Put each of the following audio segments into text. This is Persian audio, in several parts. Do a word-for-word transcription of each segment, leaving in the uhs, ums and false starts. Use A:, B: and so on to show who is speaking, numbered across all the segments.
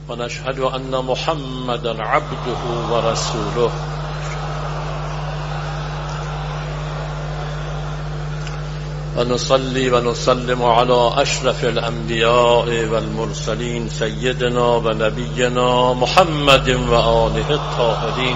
A: ونشهد أن محمدا عبده ورسوله ونصلي ونسلم على أشرف الأنبياء والمرسلين سيدنا ونبينا محمد وآله الطاهرين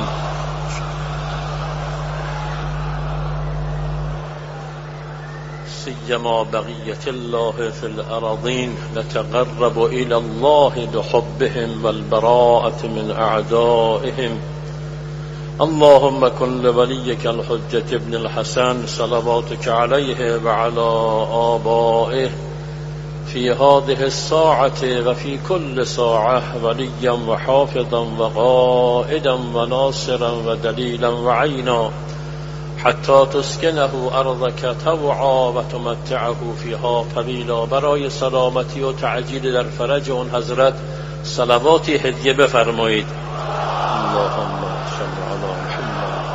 A: سيما بقية الله في الأراضين نتقرب إلى الله بحبهم والبراءة من أعدائهم. اللهم كن لوليك الحجة ابن الحسن صلواتك عليه وعلى آبائه في هذه الساعة وفي كل ساعة وليا وحافظا وقائدا وناصرا ودليلا وعينا حتى تسكنه أرضك طوعا وتمتعه فيها طویلا. برای سلامتی و تعجیل در فرج اون حضرت صلواتی هدیه بفرمایید. اللهم صل علی محمد.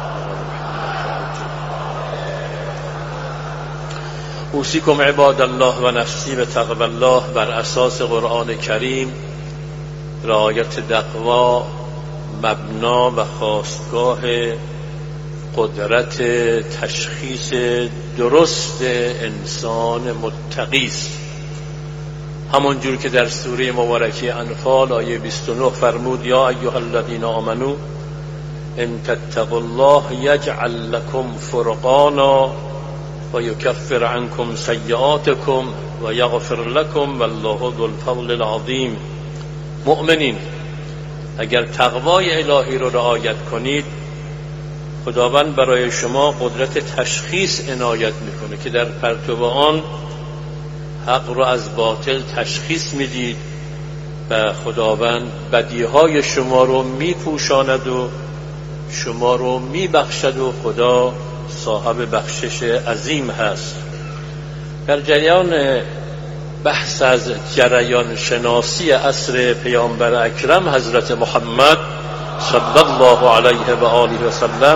A: اوصیکم عباد الله و نفسی به تقوی الله بر اساس قرآن کریم. رعایت تقوا مبنا و خواستگاه قدرت تشخیص درست انسان متقی است. همون جور که در سوره مبارکه انفال آیه بیست و نه فرمود یا ایها الذین آمنوا ان تتقوا الله یجعل لكم فرقانا و یکفر عنکم سیئاتکم و یغفر لكم والله ذو الفضل العظیم. مؤمنین، اگر تقوای الهی رو رعایت کنید خداوند برای شما قدرت تشخیص عنایت میکنه که در پرتو آن حق رو از باطل تشخیص میدید و خداوند بدیهای شما رو میپوشاند و شما رو میبخشد و خدا صاحب بخشش عظیم هست. در جریان بحث از جریان شناسی عصر پیامبر اکرم حضرت محمد صلی الله علیه و آله و سلم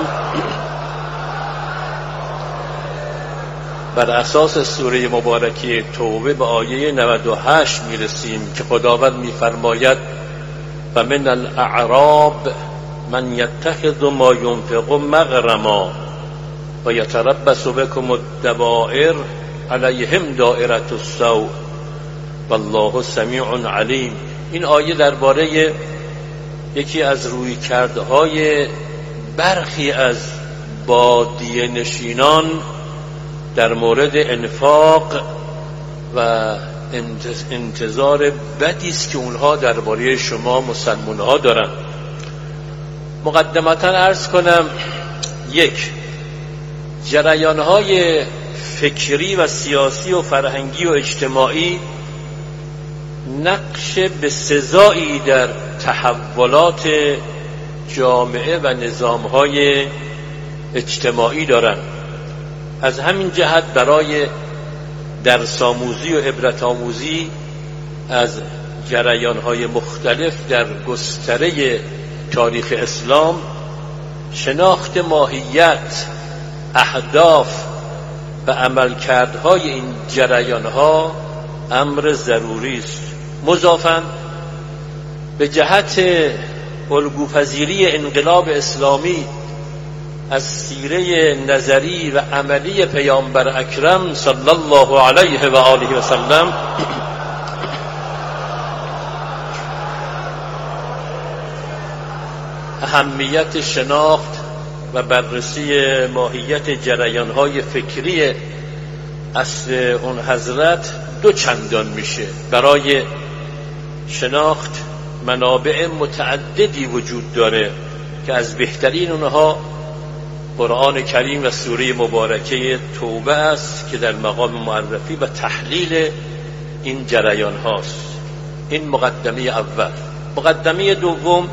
A: بر اساس سوره مبارکه توبه به آیه نود و هشت میرسیم که خداوند میفرماید و من الاعراب من یتخذ ما ينفق مغرما و یتربص بكم الدوائر علیهم دائرة السوء والله سمیع علیم. این آیه درباره یکی از رویکردهای برخی از بادیه نشینان در مورد انفاق و انتظار بدی است که اونها درباره شما مسلمان‌ها دارن. مقدمتا عرض کنم، یک، جریانهای فکری و سیاسی و فرهنگی و اجتماعی نقش بسزایی در تحولات جامعه و نظامهای اجتماعی دارند. از همین جهت برای درس آموزی و عبرت آموزی از جریانهای مختلف در گستره تاریخ اسلام شناخت ماهیت، اهداف و عملکردهای این جریانها امر ضروری است. مضافاً به جهت الگوپذیری انقلاب اسلامی از سیره نظری و عملی پیامبر اکرم صلی الله علیه و آله و سلم اهمیت شناخت و بررسی ماهیت جریانهای فکری اصل اون حضرت دو چندان میشه. برای شناخت منابع متعددی وجود داره که از بهترین اونها قرآن کریم و سوره مبارکه توبه است که در مقام معرفی و تحلیل این جریان هاست. این مقدمه اول. مقدمه دوم،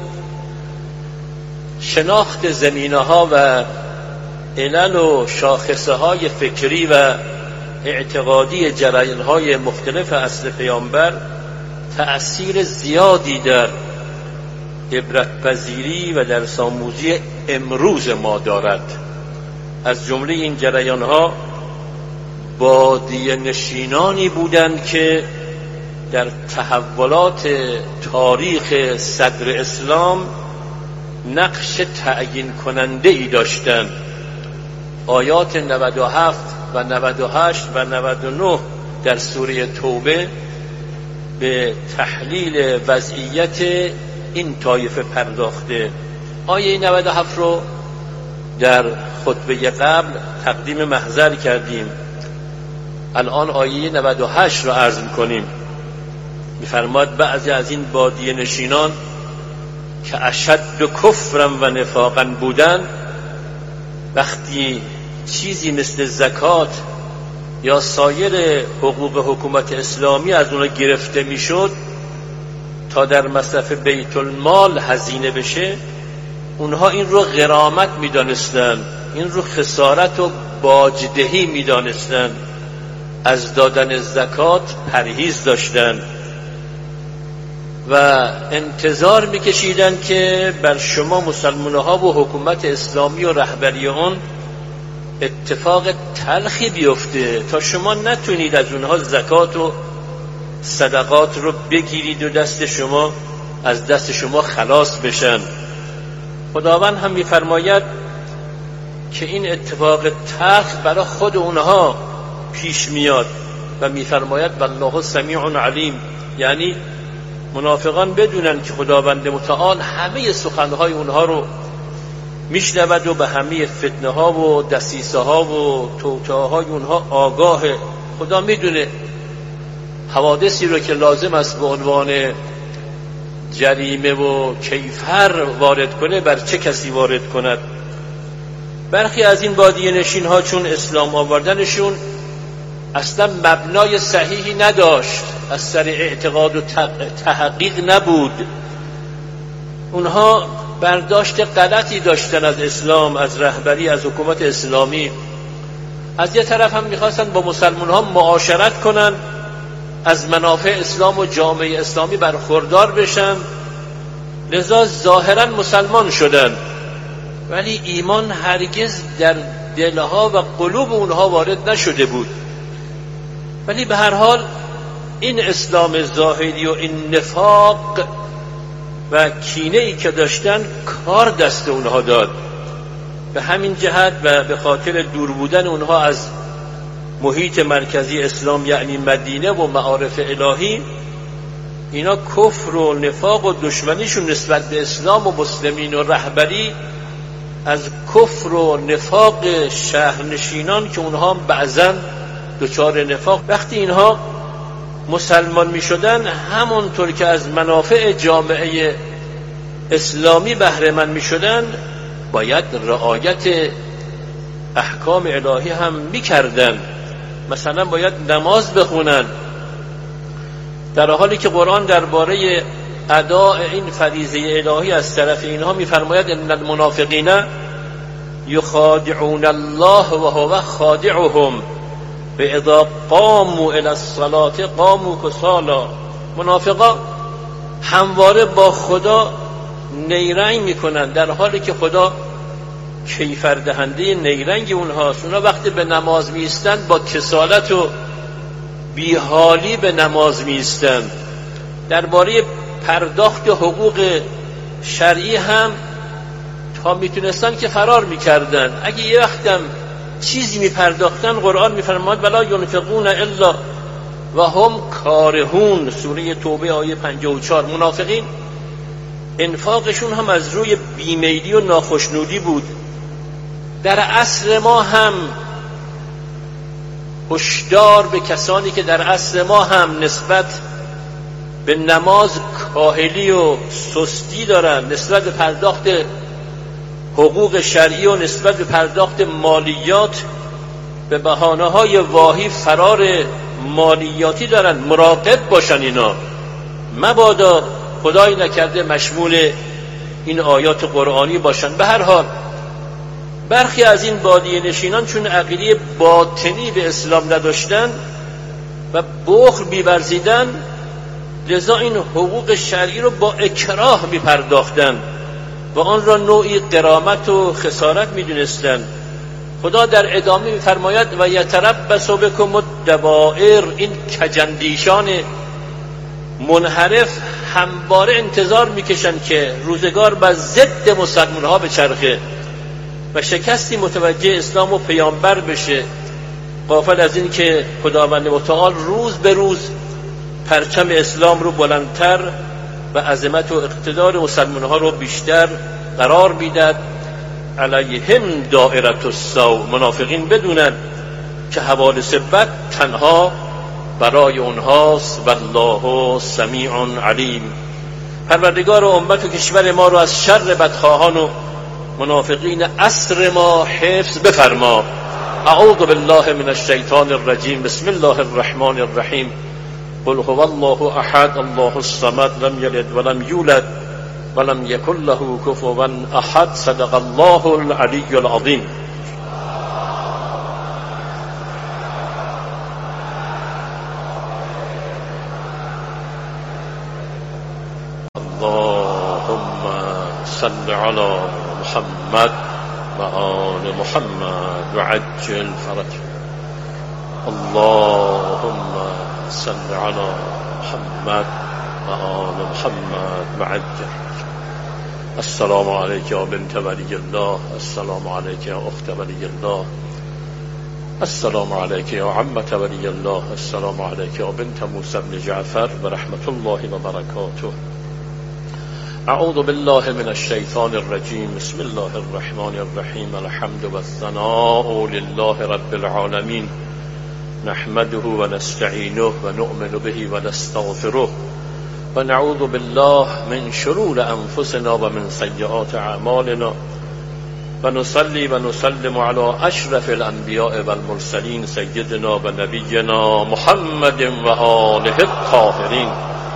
A: شناخت زمینه ها و علل و شاخصه های فکری و اعتقادی جریان های مختلف اصل پیامبر تأثیر زیادی در عبرت‌پذیری و درس آموزی امروز ما دارد. از جمله این جریان ها بادیه نشینانی بودند که در تحولات تاریخ صدر اسلام نقش تعیین کننده ای داشتند. آیات نود و هفت و نود و هشت و نود و نه در سوره توبه به تحلیل وضعیت این طایفه پرداخته. آیه نود و هفت رو در خطبه قبل تقدیم محضر کردیم، الان آیه نود و هشت رو عرض می‌کنیم. می‌فرماد بعضی از این بادیه نشینان که اشد و کفرم و نفاقا بودن، وقتی چیزی مثل زکات یا سایر حقوق حکومت اسلامی از اونها گرفته میشد تا در مصرف بیت المال هزینه بشه، اونها این رو غرامت میدانستن، این رو خسارت و باجدهی میدانستن، از دادن زکات پرهیز داشتن و انتظار میکشیدن که بر شما مسلمان‌ها و حکومت اسلامی و رهبری اون اتفاق تلخی بیفته تا شما نتونید از اونها زکات و صدقات رو بگیرید و دست شما از دست شما خلاص بشن. خداوند هم میفرماید که این اتفاق تلخ برای خود اونها پیش میاد و میفرماید والله سمیع علیم، یعنی منافقان بدونن که خداوند متعال همه سخنهای اونها رو میشنود و به همه فتنه ها و دسیسه ها و توطئه‌های اونها آگاهه. خدا میدونه حوادثی رو که لازم است به عنوان جریمه و کیفر وارد کنه بر چه کسی وارد کند. برخی از این بادیه نشین ها چون اسلام آوردنشون اصلا مبنای صحیحی نداشت، از سر اعتقاد و تحقیق نبود، اونها برداشت غلطی داشتن از اسلام، از رهبری، از حکومت اسلامی. از یه طرف هم میخواستن با مسلمان ها معاشرت کنن، از منافع اسلام و جامعه اسلامی برخوردار بشن، لذا ظاهرا مسلمان شدن ولی ایمان هرگز در دلها و قلوب اونها وارد نشده بود. ولی به هر حال این اسلام ظاهری و این نفاق و کینه ای که داشتن کار دست اونها داد. به همین جهت و به خاطر دور بودن اونها از محیط مرکزی اسلام یعنی مدینه و معارف الهی، اینا کفر و نفاق و دشمنیشون نسبت به اسلام و مسلمین و رهبری از کفر و نفاق شهرنشینان که اونها بعضا دچار نفاق، وقتی اینها مسلمان می شدن همونطور که از منافع جامعه اسلامی بهره مند می شدن باید رعایت احکام الهی هم می کردن. مثلا باید نماز بخونن، در حالی که قرآن درباره اداء این فریضه الهی از طرف اینها می فرماید ان المنافقین یخادعون الله و هو خادعهم و اذا قاموا الى الصلاة قاموا کسالا. منافقا همواره با خدا نیرنگ میکنن در حالی که خدا کیفر دهنده نیرنگ اونهاست. اونها وقتی به نماز میستن با کسالت و بیحالی به نماز میستن. درباره پرداخت حقوق شرعی هم تا میتونستن که فرار میکردن. اگه یه وقتم چیزی میپرداختن قرآن میفرماید ولا ینفقون الا و هم کارهون، سوره توبه آیه پنجاه و چهار. منافقین انفاقشون هم از روی بیمیلی و ناخشنودی بود. در عصر ما هم هشدار به کسانی که در عصر ما هم نسبت به نماز کاهلی و سستی دارن، نسبت به پرداخت حقوق شرعی و نسبت به پرداخت مالیات به بهانه‌های واهی فرار مالیاتی دارن. مراقب باشن اینا، مبادا خدایی نکرده مشمول این آیات قرآنی باشن. به هر حال برخی از این بادیه نشینان چون عقیده باطنی به اسلام نداشتن و بخل می‌ورزیدن، لذا این حقوق شرعی رو با اکراه می‌پرداختن و آن را نوعی غرامت و خسارت می‌دونستن. خدا در ادامه می‌فرماید و یتربص بکم الدوائر، این کجندیشان منحرف همواره انتظار میکشن که روزگار بر ضد مسلمان ها بچرخه و شکستی متوجه اسلام و پیامبر بشه، غافل از این که خداوند متعال روز به روز پرچم اسلام رو بلندتر و عظمت و اقتدار مسلمان ها رو بیشتر قرار میداد. علیهم دائره السوء، منافقین بدونن که حوادث بد تنها برای اونهاست. والله سمیع علیم. پروردگار امت و کشور ما رو از شر بدخواهان و منافقین عصر ما حفظ بفرما. اعوذ بالله من الشیطان الرجیم. بسم الله الرحمن الرحیم. قل هو الله احد الله الصمد لم یلد ولم یولد ولم یکن له کفوا احد. صدق الله العلی العظیم. اللهم صل على محمد و آل محمد و عجل فرج. اللهم صل على محمد و آل محمد و عجل. السلام علیک یا بنت ولی الله. السلام علیک یا اخت ولی الله. السلام علیک یا عمت ولی الله. السلام علیک یا بنت موسی بن جعفر و رحمت الله و برکاته. اعوذ بالله من الشیطان الرجیم. بسم الله الرحمن الرحیم. الحمد والثناء لله رب العالمین. نحمده و نستعینه و نؤمن به و نستغفره و نعوذ بالله من شرور انفسنا و من سیئات اعمالنا و نصلی و نسلم علی اشرف الانبیاء و المرسلین سیدنا و نبینا محمد و آله الطاهرین.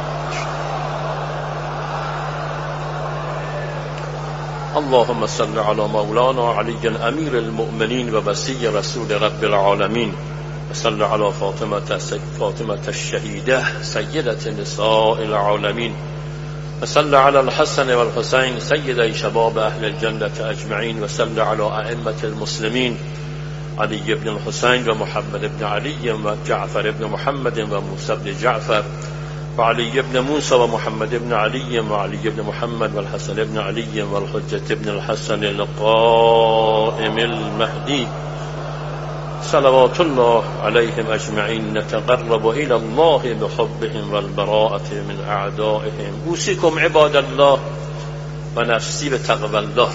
A: اللهم صل على مولانا علی امیر المؤمنین و وصی رسول رب العالمین. صل على فاطمة فاطمة الشهيدة سيدة نساء العالمين. وصل على الحسن والحسين سيدي شباب أهل الجنة أجمعين. وصل على أئمة المسلمين علي بن الحسين ومحمد بن علي وجعفر بن محمد وموسى بن جعفر وعلي بن موسى ومحمد بن علي وعلي بن محمد والحسن بن علي والحجة بن الحسن القائم المهدي صلوات الله عليهم اجمعین. نتقرب الى الله بحبهم والبراءة من اعدائهم. اوصیکم عباد الله و نفسی به تقوی الله.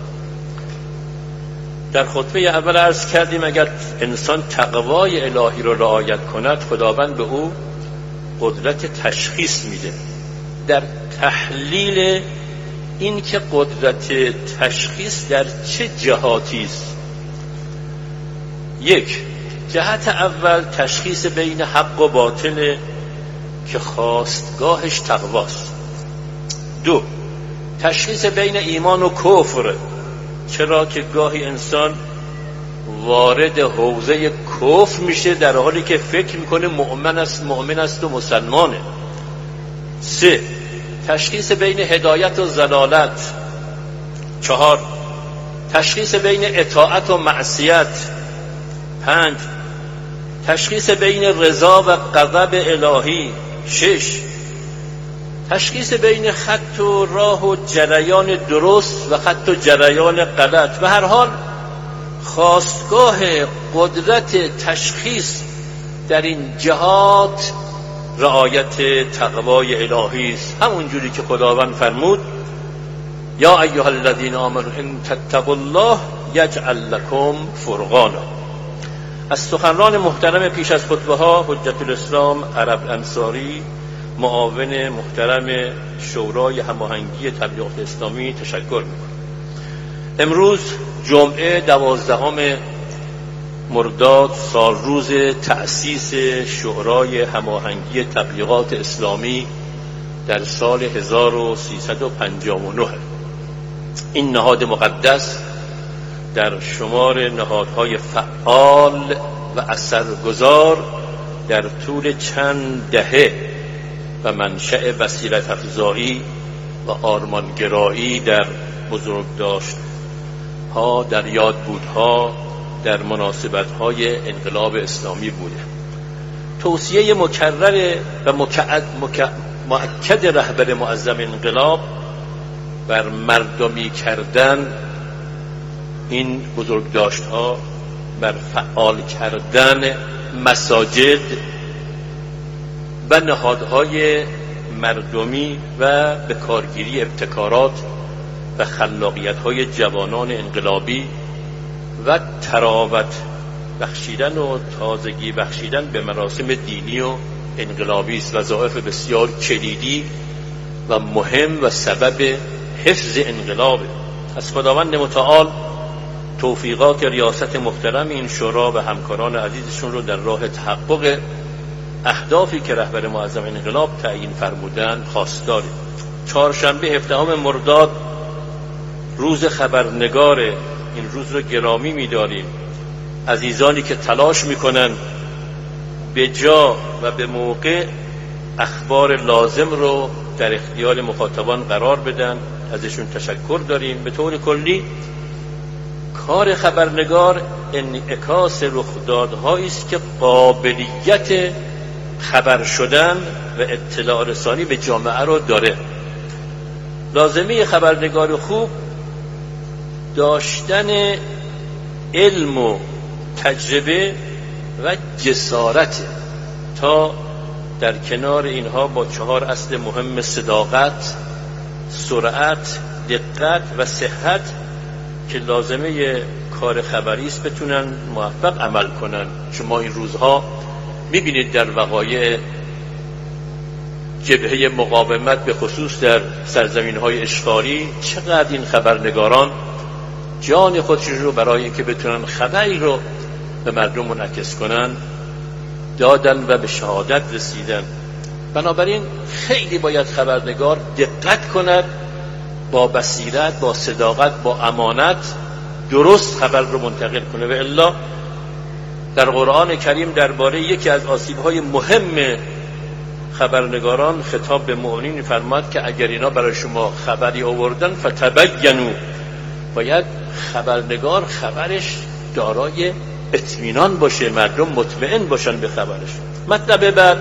A: در خطبه اول عرض کردیم اگر انسان تقوای الهی رو رعایت کند خداوند به او قدرت تشخیص میده. در تحلیل این که قدرت تشخیص در چه جهاتی است، یک جهت اول تشخیص بین حق و باطل که خواستگاهش تقواست. دو تشخیص بین ایمان و کفر، چرا که گاهی انسان وارد حوزه کفر میشه در حالی که فکر میکنه مؤمن است مؤمن است و مسلمانه. سه تشخیص بین هدایت و ضلالت. چهار تشخیص بین اطاعت و معصیت. پنج تشخیص بین رضا و غضب الهی. شش تشخیص بین خط و راه و جریان درست و خط و جریان غلط. و هر حال خواستگاه قدرت تشخیص در این جهات رعایت تقوای الهی است. همون جوری که خداوند فرمود یا ایها الذین آمنوا ان تتقوا الله یجعل لكم فرقانا. از سخنران محترم پیش از خطبه ها حجت الاسلام عرب انصاری، معاون محترم شورای هماهنگی تبلیغات اسلامی تشکر میکنم. امروز جمعه دوازدهم مرداد سال روز تأسیس شورای هماهنگی تبلیغات اسلامی در سال هزار و سیصد و پنجاه و نه. این نهاد مقدس در شمار نهادهای فعال و اثرگذار در طول چند دهه و منشأ بصیرت افزایی و آرمانگرایی در بزرگداشت ها، در یادبودها، در مناسبت‌های انقلاب اسلامی بوده. توصیه مکرر و مکعد مک... مؤکد رهبر معظم انقلاب بر مردمی کردن این بزرگداشت‌ها، بر فعال کردن مساجد و نهادهای مردمی و به کارگیری ابتکارات و خلاقیت‌های جوانان انقلابی و تراوت بخشیدن و تازگی بخشیدن به مراسم دینی و انقلابی است. وظایف بسیار کلیدی و مهم و سبب حفظ انقلاب. از خداوند متعال توفیقات ریاست محترم این شورا و همکاران عزیزشون رو در راه تحقق اهدافی که رهبر معظم انقلاب تعیین فرمودن خواستاریم. چهارشنبه هفدهم مرداد روز خبرنگار، این روز رو گرامی می‌داریم. عزیزانی که تلاش میکنن به جا و به موقع اخبار لازم رو در اختیار مخاطبان قرار بدن، ازشون تشکر داریم. به طور کلی کار خبرنگار انعکاس رخدادهایی است که قابلیت خبر شدن و اطلاع رسانی به جامعه رو داره. لازمه خبرنگار خوب داشتن علم و تجربه و جسارت تا در کنار اینها با چهار اصل مهم صداقت، سرعت، دقت و صحت که لازمه کار خبری است بتونن موفق عمل کنن. شما این روزها میبینید در وقایع جبهه مقاومت به خصوص در سرزمین‌های اشغالی چقدر این خبرنگاران جان خودشون رو برای اینکه بتونن خبری رو به مردم منعکس کنن دادن و به شهادت رسیدن. بنابراین خیلی باید خبرنگار دقت کند، با بصیرت، با صداقت، با امانت درست خبر رو منتقل کنه. و الا در قرآن کریم درباره یکی از آسیب‌های مهم خبرنگاران خطاب به مؤمنین فرماد که اگر اینا برای شما خبری آوردن فتبینوا، باید خبرنگار خبرش دارای اطمینان باشه، مردم مطمئن باشن به خبرش. مطلب بعد،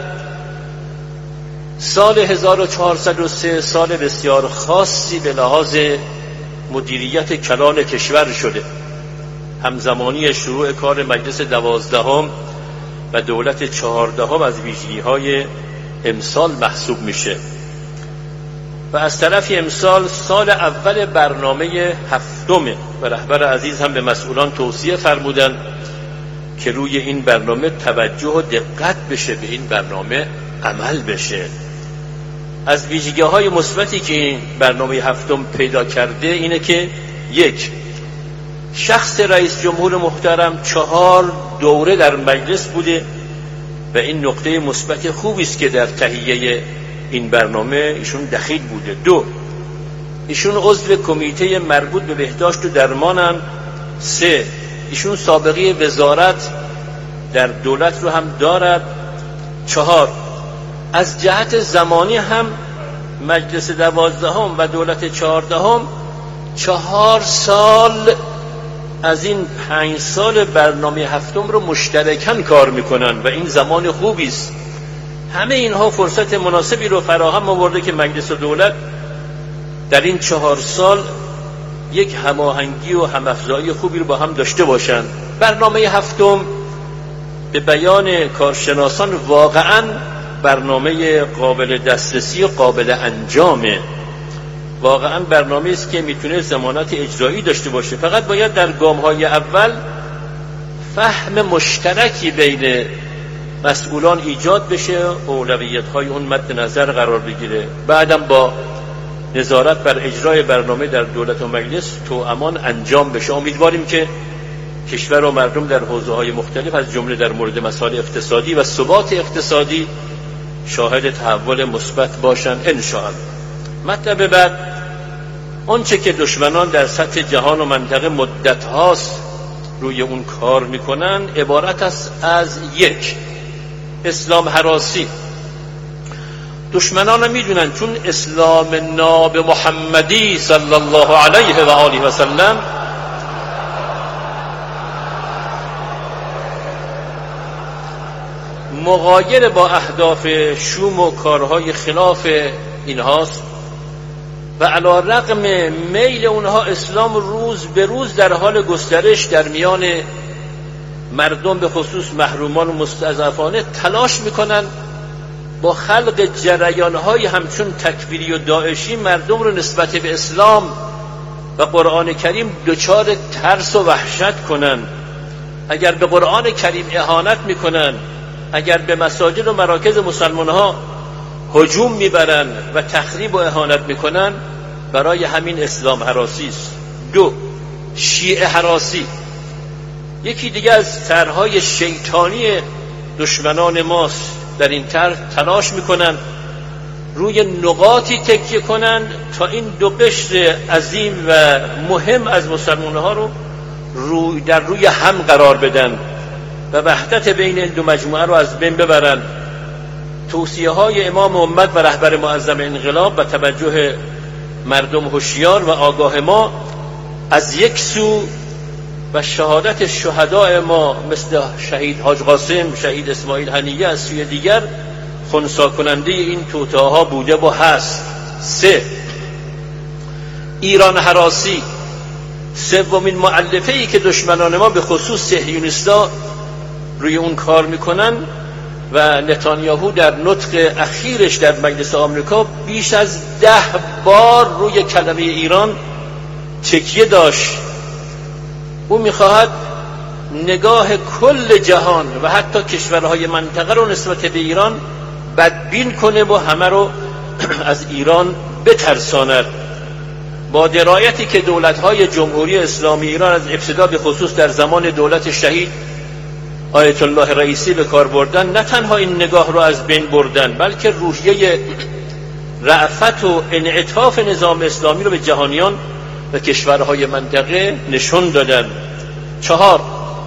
A: سال هزار و چهارصد و سه سال بسیار خاصی به لحاظ مدیریت کلان کشور شده. همزمانی شروع کار مجلس دوازدهم و دولت چهاردهم از ویژگی‌های امسال محسوب میشه و از طرفی امسال سال اول برنامه هفتمه و رهبر عزیز هم به مسئولان توصیه فرمودن که روی این برنامه توجه و دقت بشه، به این برنامه عمل بشه. از ویژگی‌های مثبتی که این برنامه هفتم پیدا کرده اینه که یک، شخص رئیس جمهور محترم چهار دوره در مجلس بوده و این نقطه مثبت خوبی است که در تهیه این برنامه ایشون دخیل بوده. دو، ایشون عضو کمیته مربوط به بهداشت و درمانن. سه، ایشون سابقه وزارت در دولت رو هم دارد. چهار، از جهت زمانی هم مجلس دوازدهم و دولت چهاردهم چهار سال از این پنج سال برنامه هفتم رو مشترکاً کار میکنن و این زمان خوبی است. همه اینها فرصت مناسبی رو فراهم آورده که مجلس و دولت در این چهار سال یک هماهنگی و همافزایی خوبی رو با هم داشته باشند. برنامه هفتم به بیان کارشناسان واقعاً برنامه قابل دسترسی و قابل انجامه. واقعاً برنامه است که میتونه ضمانت اجرایی داشته باشه. فقط باید در گام‌های اول فهم مشترکی بین مسئولان ایجاد بشه، اولویت‌های اون مد نظر قرار بگیره. بعدم با نظارت بر اجرای برنامه در دولت و مجلس توامان انجام بشه. امیدواریم که کشور و مردم در حوزه‌های مختلف از جمله در مورد مسائل اقتصادی و ثبات اقتصادی شاهد تحول مثبت باشن ان شاء الله. مطلب بعد، آنچه که دشمنان در سطح جهان و منطقه مدت هاست روی اون کار میکنن عبارت است از یک، اسلام هراسی. دشمنان میدونن چون اسلام ناب محمدی صلی الله علیه و آله و سلم مغایر با اهداف شوم و کارهای خلاف اینهاست و علی رغم میل اونها اسلام روز به روز در حال گسترش در میان مردم به خصوص محرومان و مستضعفانه تلاش میکنن با خلق جریانهای همچون تکفیری و داعشی مردم رو نسبت به اسلام و قرآن کریم دچار ترس و وحشت کنن. اگر به قرآن کریم اهانت میکنن، اگر به مساجد و مراکز مسلمان ها هجوم میبرن و تخریب و اهانت میکنن، برای همین اسلام هراسی است. دو، شیعه هراسی. یکی دیگه از طرحهای شیطانی دشمنان ماست. در این طرح تلاش میکنن روی نقاطی تکیه کنن تا این دو قشر عظیم و مهم از مسلمان ها رو روی در روی هم قرار بدن و وحدت بین این دو مجموعه رو از بین ببرن. توصیه های امام محمد و رهبر معظم انقلاب و توجه مردم هوشیار و آگاه ما از یک سو و شهادت شهداء ما مثل شهید حاج قاسم، شهید اسماعیل حنیه از سوی دیگر خنثی کننده این توطئه‌ها بوده و هست. سه، ایران هراسی. سومین مؤلفه‌ای که دشمنان ما به خصوص صهیونیست‌ها روی اون کار میکنن و نتانیاهو در نطق اخیرش در مجلس آمریکا بیش از ده بار روی کلمه ایران تکیه داشت. او میخواهد نگاه کل جهان و حتی کشورهای منطقه رو نسبت به ایران بدبین کنه و همه رو از ایران بترساند. با درایتی که دولت‌های جمهوری اسلامی ایران از ابتدا به خصوص در زمان دولت شهید آیت الله رئیسی به کار بردن، نه تنها این نگاه رو از بین بردن بلکه روحیه رأفت و انعطاف نظام اسلامی رو به جهانیان و کشورهای منطقه نشون دادن. چهار،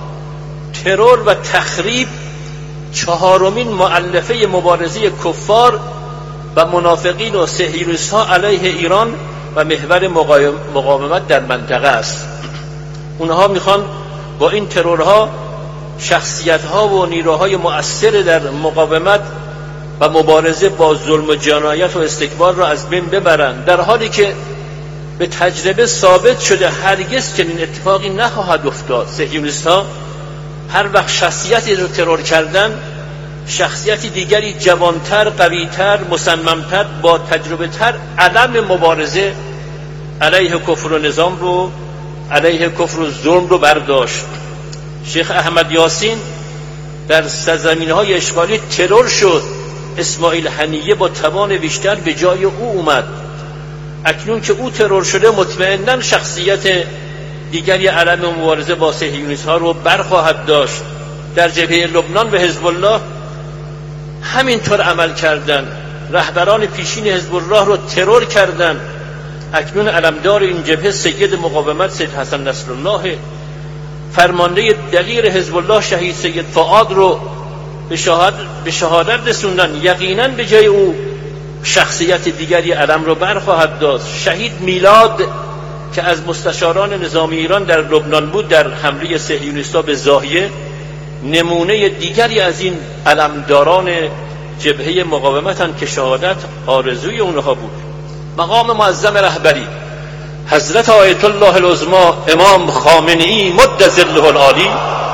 A: ترور و تخریب. چهارمین مؤلفه مبارزه کفار و منافقین و صهیونیست‌ها علیه ایران و محور مقاومت در منطقه است. اونها میخوان با این ترورها شخصیت‌ها و نیروهای مؤثر در مقاومت و مبارزه با ظلم و جنایت و استکبار را از بین ببرند، در حالی که به تجربه ثابت شده هرگز چنین اتفاقی نخواهد افتاد. صهیونیست‌ها هر وقت شخصیتی رو ترور کردن، شخصیتی دیگری جوانتر، قویتر، مصممتر، با تجربه تر علم مبارزه علیه کفر و نظام رو، علیه کفر و ظلم رو برداشت. شیخ احمد یاسین در سرزمین‌های اشغالی ترور شد. اسماعیل حنیه با توان بیشتر به جای او اومد. اکنون که او ترور شده مطمئناً شخصیت دیگری علم مبارزه با صهیونیست‌ها رو برخواهد داشت. در جبهه لبنان و حزب الله همینطور عمل کردند. رهبران پیشین حزب الله رو ترور کردند. اکنون علمدار این جبهه سید مقاومت سید حسن نصرالله، فرمانده دلیر حزب الله شهید سید فؤاد رو به شهادت به شهادت رسوندن. یقیناً به جای او شخصیت دیگری علم رو برخواهد داشت. شهید میلاد که از مستشاران نظامی ایران در لبنان بود، در حمله صهیونیست‌ها به زاهیه نمونه دیگری از این علمداران جبهه مقاومتند که شهادت آرزوی اونها بود. مقام معظم رهبری حضرت آیت الله العظمی امام خامنه‌ای مد ظله العالی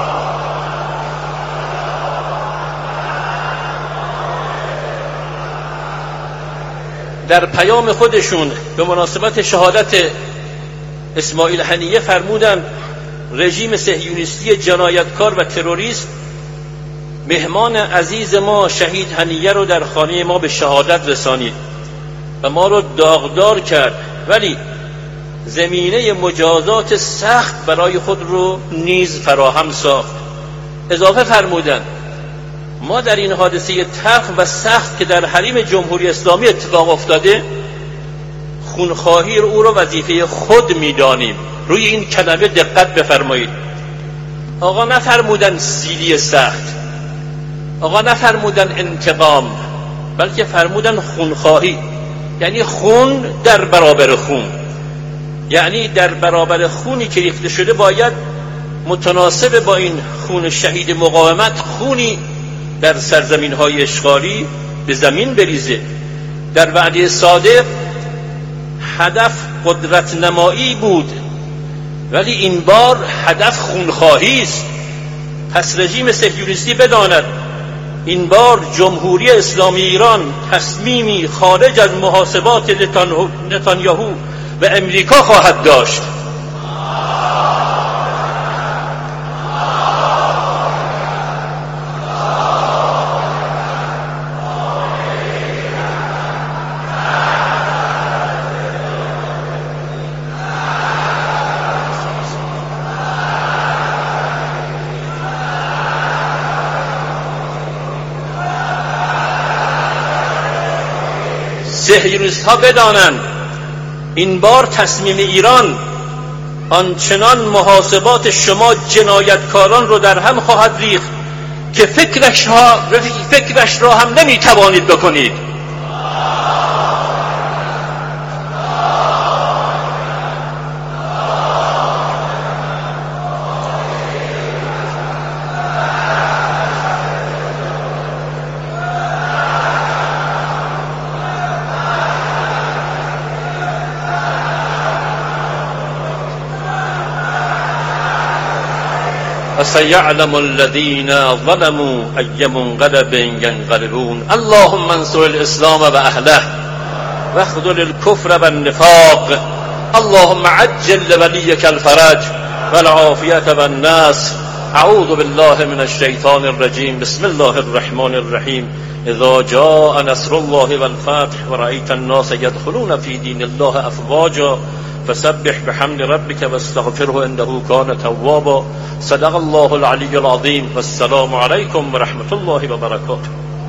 A: در پیام خودشون به مناسبت شهادت اسماعیل حنیه فرمودند رژیم صهیونیستی جنایتکار و تروریست مهمان عزیز ما شهید حنیه رو در خانه ما به شهادت رسانید و ما رو داغدار کرد، ولی زمینه مجازات سخت برای خود رو نیز فراهم ساخت. اضافه فرمودند ما در این حادثه تلخ و سخت که در حریم جمهوری اسلامی اتفاق افتاده خونخواهی او را وظیفه خود می‌دانیم. روی این کلمه دقت بفرمایید. آقا نفرمودن سیلی سخت، آقا نفرمودن انتقام، بلکه فرمودن خونخواهی، یعنی خون در برابر خون، یعنی در برابر خونی که ریخته شده باید متناسب با این خون شهید مقاومت خونی در سرزمین های اشغالی به زمین بریزه. در وعده صادق هدف قدرت نمایی بود، ولی این بار هدف خونخواهی است. پس رژیم صهیونیستی بداند این بار جمهوری اسلامی ایران تصمیمی خارج از محاسبات نتانیاهو و امریکا خواهد داشت. صهیونیست ها بدانند این بار تصمیم ایران آنچنان محاسبات شما جنایتکاران رو در هم خواهد ریخت که فکرش, ها فکرش را هم نمی توانید بکنید. فسيعلم الذين ظلموا أي منقلب ينقلبون. اللهم انصر الإسلام وأهله واخذل الكفر والنفاق. اللهم عجل لوليك الفرج والعافية والناس. أعوذ بالله من الشيطان الرجيم. بسم الله الرحمن الرحيم. إذا جاء نصر الله والفتح ورأيت الناس يدخلون في دين الله أفواجا فسبح بحمد ربك واستغفره إنه كان توابا. صدق الله العلي العظيم. والسلام عليكم ورحمة الله وبركاته.